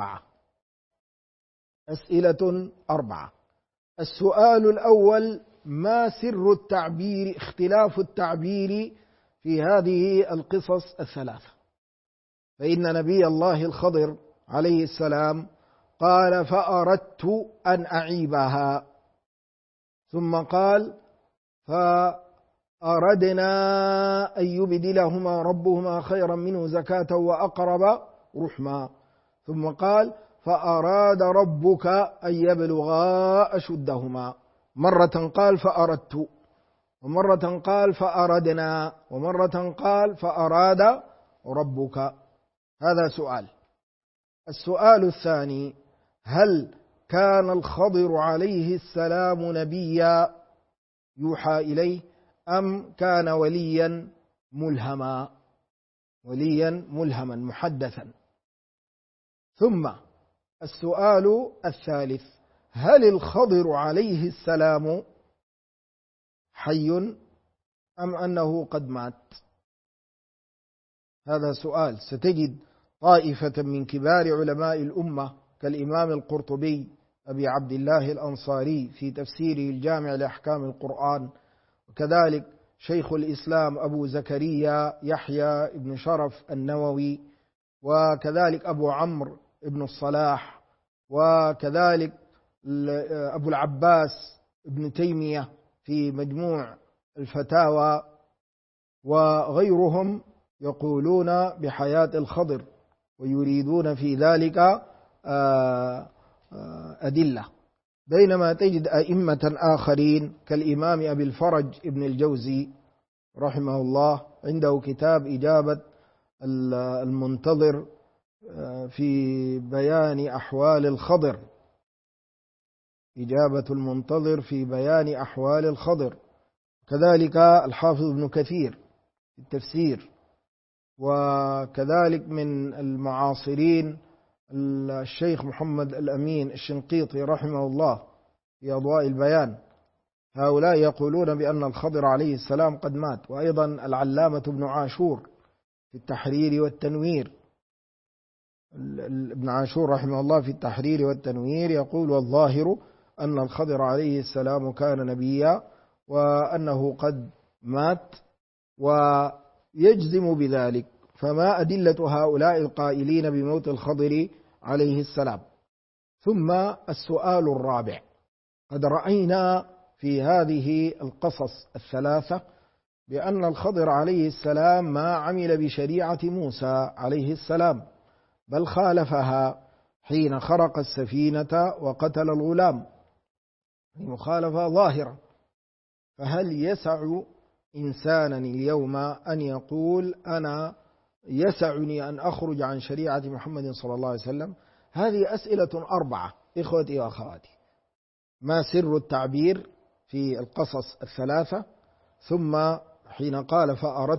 A: أربعة. السؤال الأول: ما سر التعبير، اختلاف التعبير في هذه القصص الثلاثة؟ فإن نبي الله الخضر عليه السلام قال فأردت أن أعيبها، ثم قال فأردنا أن يبدلهما ربهما خيرا منه زكاة وأقرب رحما، ثم قال فأراد ربك أن يبلغا أشدهما. مرة قال فأردت، ومرة قال فأردنا، ومرة قال فأراد ربك. هذا سؤال. السؤال الثاني: هل كان الخضر عليه السلام نبيا يوحى إليه أم كان وليا ملهما محدثا؟ ثم السؤال الثالث: هل الخضر عليه السلام حي أم أنه قد مات؟ هذا سؤال. ستجد طائفة من كبار علماء الأمة كالإمام القرطبي أبي عبد الله الأنصاري في تفسيره الجامع لأحكام القرآن، وكذلك شيخ الإسلام أبو زكريا يحيى بن شرف النووي، وكذلك أبو عمرو بن الصلاح، وكذلك أبو العباس ابن تيمية في مجموع الفتاوى، وغيرهم يقولون بحياة الخضر ويريدون في ذلك أدلة. بينما تجد أئمة آخرين كالإمام أبي الفرج ابن الجوزي رحمه الله عنده كتاب إجابة المنتظر في بيان أحوال الخضر، إجابة المنتظر في بيان أحوال الخضر. كذلك الحافظ ابن كثير في التفسير وكذلك من المعاصرين الشيخ محمد الأمين الشنقيطي رحمه الله في أضواء البيان، هؤلاء يقولون بأن الخضر عليه السلام قد مات. وأيضا العلامة ابن عاشور في التحرير والتنوير، ابن عاشور رحمه الله في التحرير والتنوير يقول: والظاهر أن الخضر عليه السلام كان نبيا وأنه قد مات، ويجزم بذلك. فما أدلة هؤلاء القائلين بموت الخضر عليه السلام؟ ثم السؤال الرابع: قد رأينا في هذه القصص الثلاثة بأن الخضر عليه السلام ما عمل بشريعة موسى عليه السلام، بل خالفها حين خرق السفينة وقتل الغلام، مخالفة ظاهرة. فهل يسع إنسانا اليوم أن يقول أنا يسعني أن أخرج عن شريعة محمد صلى الله عليه وسلم؟ هذه أسئلة 4 إخوتي وأخواتي. ما سر التعبير في القصص الثلاثة؟ ثم حين قال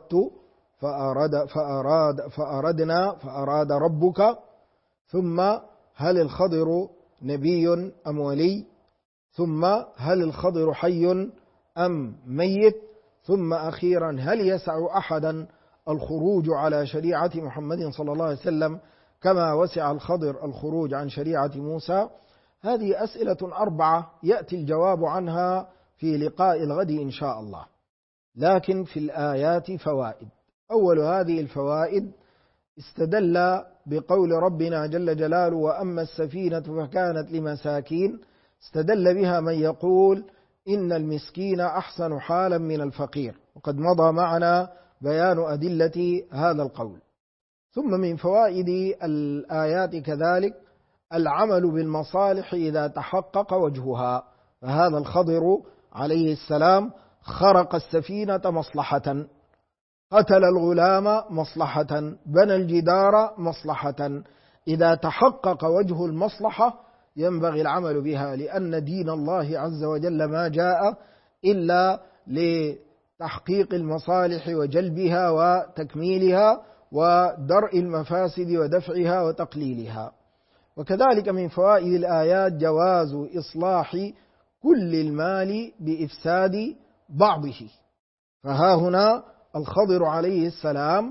A: فأراد ربك، ثم هل الخضر نبي أم ولي؟ ثم هل الخضر حي أم ميت؟ ثم أخيرا هل يسع أحدا الخروج على شريعة محمد صلى الله عليه وسلم كما وسع الخضر الخروج عن شريعة موسى؟ هذه أسئلة 4 يأتي الجواب عنها في لقاء الغد إن شاء الله. لكن في الآيات فوائد. أول هذه الفوائد: استدل بقول ربنا جل جلاله: وأما السفينة فكانت لمساكين، استدل بها من يقول إن المسكين أحسن حالا من الفقير، وقد مضى معنا بيان أدلة هذا القول. ثم من فوائد الآيات كذلك العمل بالمصالح إذا تحقق وجهها، فهذا الخضر عليه السلام خرق السفينة مصلحة، قتل الغلام مصلحة، بنى الجدار مصلحة. إذا تحقق وجه المصلحة ينبغي العمل بها، لأن دين الله عز وجل ما جاء إلا لتحقيق المصالح وجلبها وتكميلها ودرء المفاسد ودفعها وتقليلها. وكذلك من فوائد الآيات جواز إصلاح كل المال بإفساد بعضه. فها هنا الخضر عليه السلام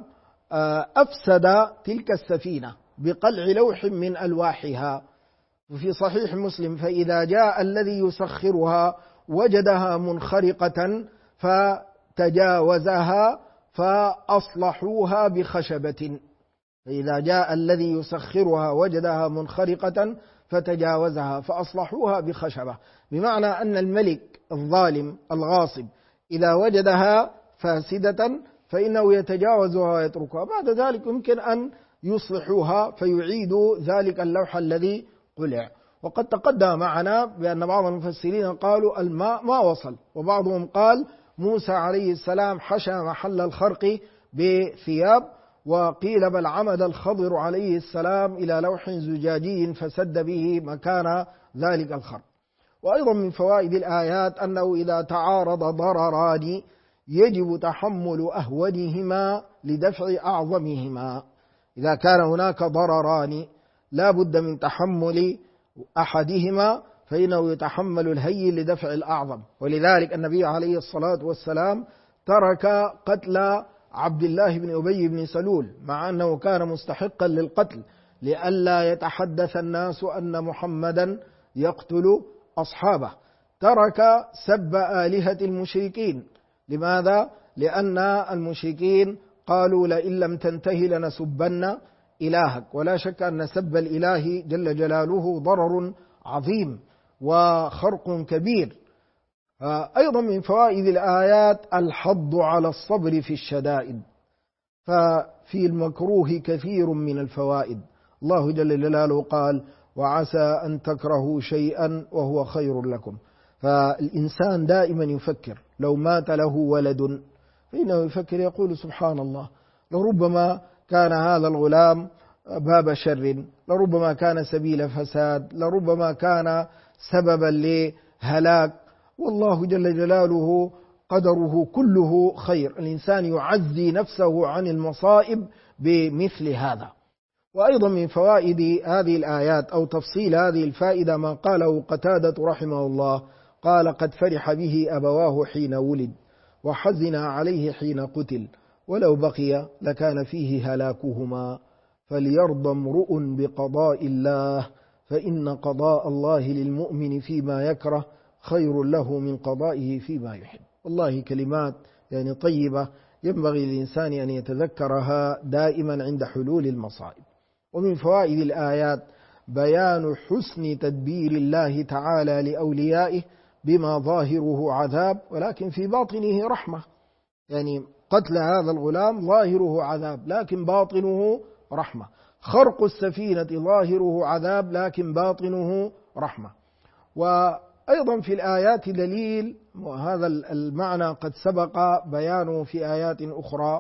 A: أفسد تلك السفينة بقلع لوح من ألواحها. وفي صحيح مسلم: فإذا جاء الذي يسخرها وجدها منخرقة فتجاوزها فأصلحوها بخشبة. فإذا جاء الذي يسخرها وجدها منخرقة فتجاوزها فأصلحوها بخشبة، بمعنى أن الملك الظالم الغاصب إذا وجدها فاسدة فإنه يتجاوزها ويتركها، بعد ذلك يمكن أن يصلحوها فيعيدوا ذلك اللوح الذي قلع. وقد تقدم معنا بأن بعض المفسرين قالوا الماء ما وصل، وبعضهم قال موسى عليه السلام حشى محل الخرق بثياب، وقيل بل عمد الخضر عليه السلام إلى لوح زجاجي فسد به مكان ذلك الخرق. وأيضا من فوائد الآيات أنه إذا تعارض ضرران يجب تحمل أهونهما لدفع أعظمهما. إذا كان هناك ضرران لا بد من تحمل أحدهما فإنه يتحمل الهين لدفع الأعظم. ولذلك النبي عليه الصلاة والسلام ترك قتل عبد الله بن أبي بن سلول مع أنه كان مستحقا للقتل، لئلا يتحدث الناس أن محمدا يقتل أصحابه. ترك سب آلهة المشركين. لماذا؟ لأن المشركين قالوا لئن لم تنتهي لنسبن إلهك، ولا شك أن سب الإله جل جلاله ضرر عظيم وخرق كبير. أيضا من فوائد الآيات الحض على الصبر في الشدائد، ففي المكروه كثير من الفوائد. الله جل جلاله قال وعسى أن تكرهوا شيئا وهو خير لكم. فالإنسان دائما يفكر لو مات له ولد فإنه يفكر يقول سبحان الله، لربما كان هذا الغلام باب شر، لربما كان سبيل فساد، لربما كان سببا لهلاك، والله جل جلاله قدره كله خير. الإنسان يعزي نفسه عن المصائب بمثل هذا. وأيضا من فوائد هذه الآيات أو تفصيل هذه الفائدة ما قاله قتادة رحمه الله، قال: قد فرح به أبواه حين ولد، وحزن عليه حين قتل، ولو بقي لكان فيه هلاكهما، فليرضى امرؤ بقضاء الله، فإن قضاء الله للمؤمن فيما يكره خير له من قضائه فيما يحب. والله كلمات يعني طيبة ينبغي للإنسان أن يتذكرها دائما عند حلول المصائب. ومن فوائد الآيات بيان حسن تدبير الله تعالى لأوليائه بما ظاهره عذاب ولكن في باطنه رحمة. يعني قتل هذا الغلام ظاهره عذاب لكن باطنه رحمة، خرق السفينة ظاهره عذاب لكن باطنه رحمة. وأيضا في الآيات دليل، وهذا المعنى قد سبق بيانه في آيات أخرى،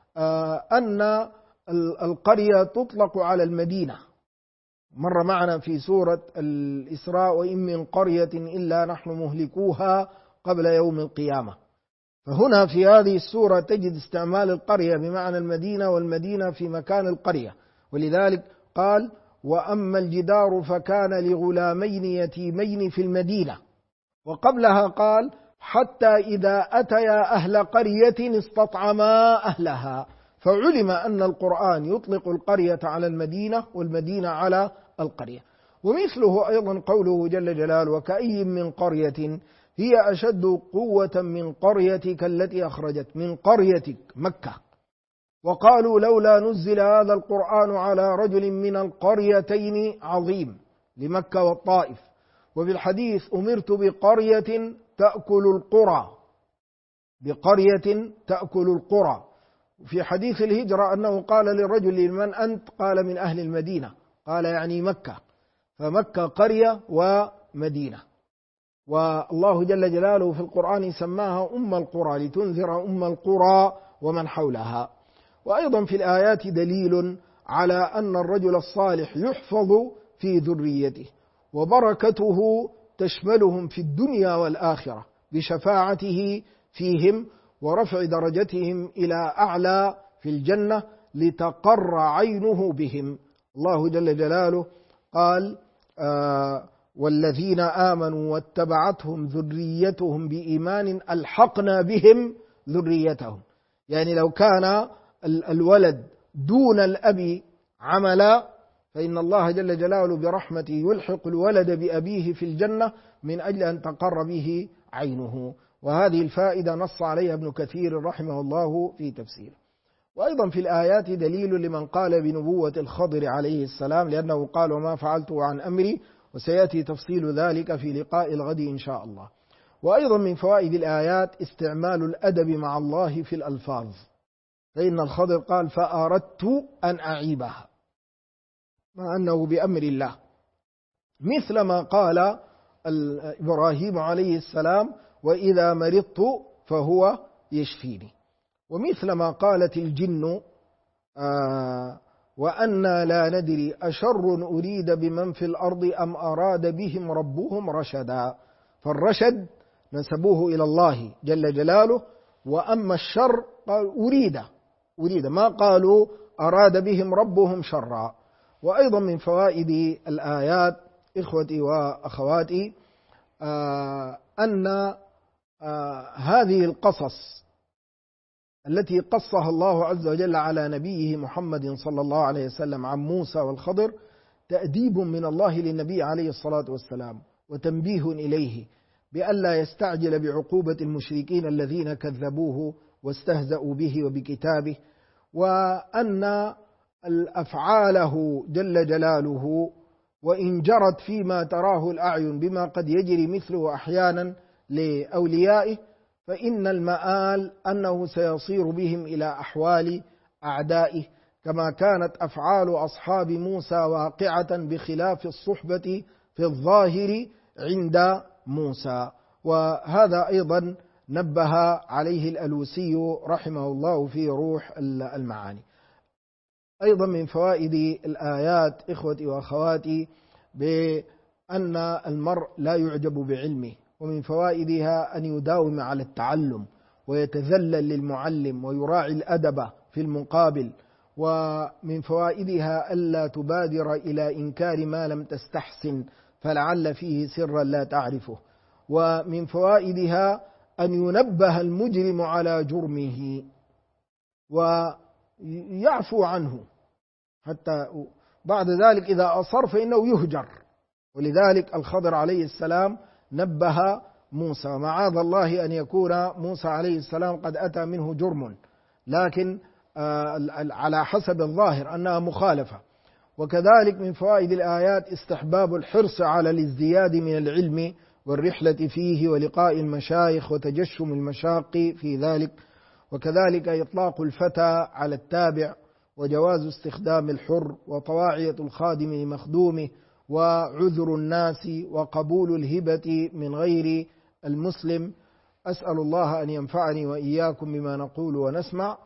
A: أن القرية تطلق على المدينة. مر معنا في سورة الإسراء: وإن من قرية إلا نحن مهلكوها قبل يوم القيامة. فهنا في هذه السورة تجد استعمال القرية بمعنى المدينة، والمدينة في مكان القرية، ولذلك قال: وأما الجدار فكان لغلامين يتيمين في المدينة. وقبلها قال: حتى إذا أتيا أهل قرية استطعما أهلها. فعلم أن القرآن يطلق القرية على المدينة والمدينة على القرية. ومثله أيضا قوله جل جلاله: وكأي من قرية هي أشد قوة من قريتك التي أخرجت، من قريتك مكة. وقالوا لولا نزل هذا القرآن على رجل من القريتين عظيم، لمكة والطائف. وفي الحديث: أمرت بقرية تأكل القرى، بقرية تأكل القرى. في حديث الهجرة أنه قال للرجل: من أنت؟ قال: من أهل المدينة. قال: يعني مكة. فمكة قرية ومدينة. والله جل جلاله في القرآن سماها أم القرى لتنذر أم القرى ومن حولها. وأيضا في الآيات دليل على أن الرجل الصالح يحفظ في ذريته، وبركته تشملهم في الدنيا والآخرة بشفاعته فيهم ورفع درجتهم إلى أعلى في الجنة لتقر عينه بهم. الله جل جلاله قال: والذين آمنوا واتبعتهم ذريتهم بإيمان ألحقنا بهم ذريتهم. يعني لو كان الولد دون الأب عملا فإن الله جل جلاله برحمته يلحق الولد بأبيه في الجنة من أجل أن تقر به عينه. وهذه الفائدة نص عليها ابن كثير رحمه الله في تفسيره. وأيضا في الآيات دليل لمن قال بنبوة الخضر عليه السلام، لأنه قال: وما فعلته عن أمري، وسيأتي تفصيل ذلك في لقاء الغد إن شاء الله. وأيضا من فوائد الآيات استعمال الأدب مع الله في الألفاظ، فإن الخضر قال: فأردت أن أعيبها، مع أنه بأمر الله، مثل ما قال إبراهيم عليه السلام: وإذا مرضت فهو يشفيني. ومثل ما قالت الجن: وأنا لا ندري أشر أريد بمن في الأرض أم أراد بهم ربهم رشدا. فالرشد نسبوه إلى الله جل جلاله، وأما الشر قال أريد، ما قالوا أراد بهم ربهم شرا. وأيضا من فوائد الآيات إخوتي وأخواتي أن هذه القصص التي قصها الله عز وجل على نبيه محمد صلى الله عليه وسلم عن موسى والخضر تأديب من الله للنبي عليه الصلاة والسلام، وتنبيه إليه بألا يستعجل بعقوبة المشركين الذين كذبوه واستهزأوا به وبكتابه، وأن أفعاله جل جلاله وإن جرت فيما تراه الأعين بما قد يجري مثله أحيانا لأوليائه، فإن المآل أنه سيصير بهم إلى أحوال أعدائه، كما كانت أفعال أصحاب موسى واقعة بخلاف الصحبة في الظاهر عند موسى. وهذا أيضا نبه عليه الألوسي رحمه الله في روح المعاني. أيضا من فوائد الآيات إخوتي وأخواتي بأن المرء لا يعجب بعلمه ومن فوائدها أن يداوم على التعلم ويتذلل للمعلم ويراعي الأدب في المقابل. ومن فوائدها ألا تبادر إلى إنكار ما لم تستحسن فلعل فيه سرا لا تعرفه. ومن فوائدها أن ينبه المجرم على جرمه ويعفو عنه، حتى بعد ذلك إذا أصر فإنه يهجر. ولذلك الخضر عليه السلام نبه موسى، معاذ الله أن يكون موسى عليه السلام قد أتى منه جرم، لكن على حسب الظاهر أنها مخالفة. وكذلك من فوائد الآيات استحباب الحرص على الازدياد من العلم والرحلة فيه ولقاء المشايخ وتجشم المشاق في ذلك، وكذلك إطلاق الفتى على التابع، وجواز استخدام الحر، وطواعية الخادم لمخدومه، وعذر الناس، وقبول الهبة من غير المسلم. أسأل الله أن ينفعني وإياكم بما نقول ونسمع.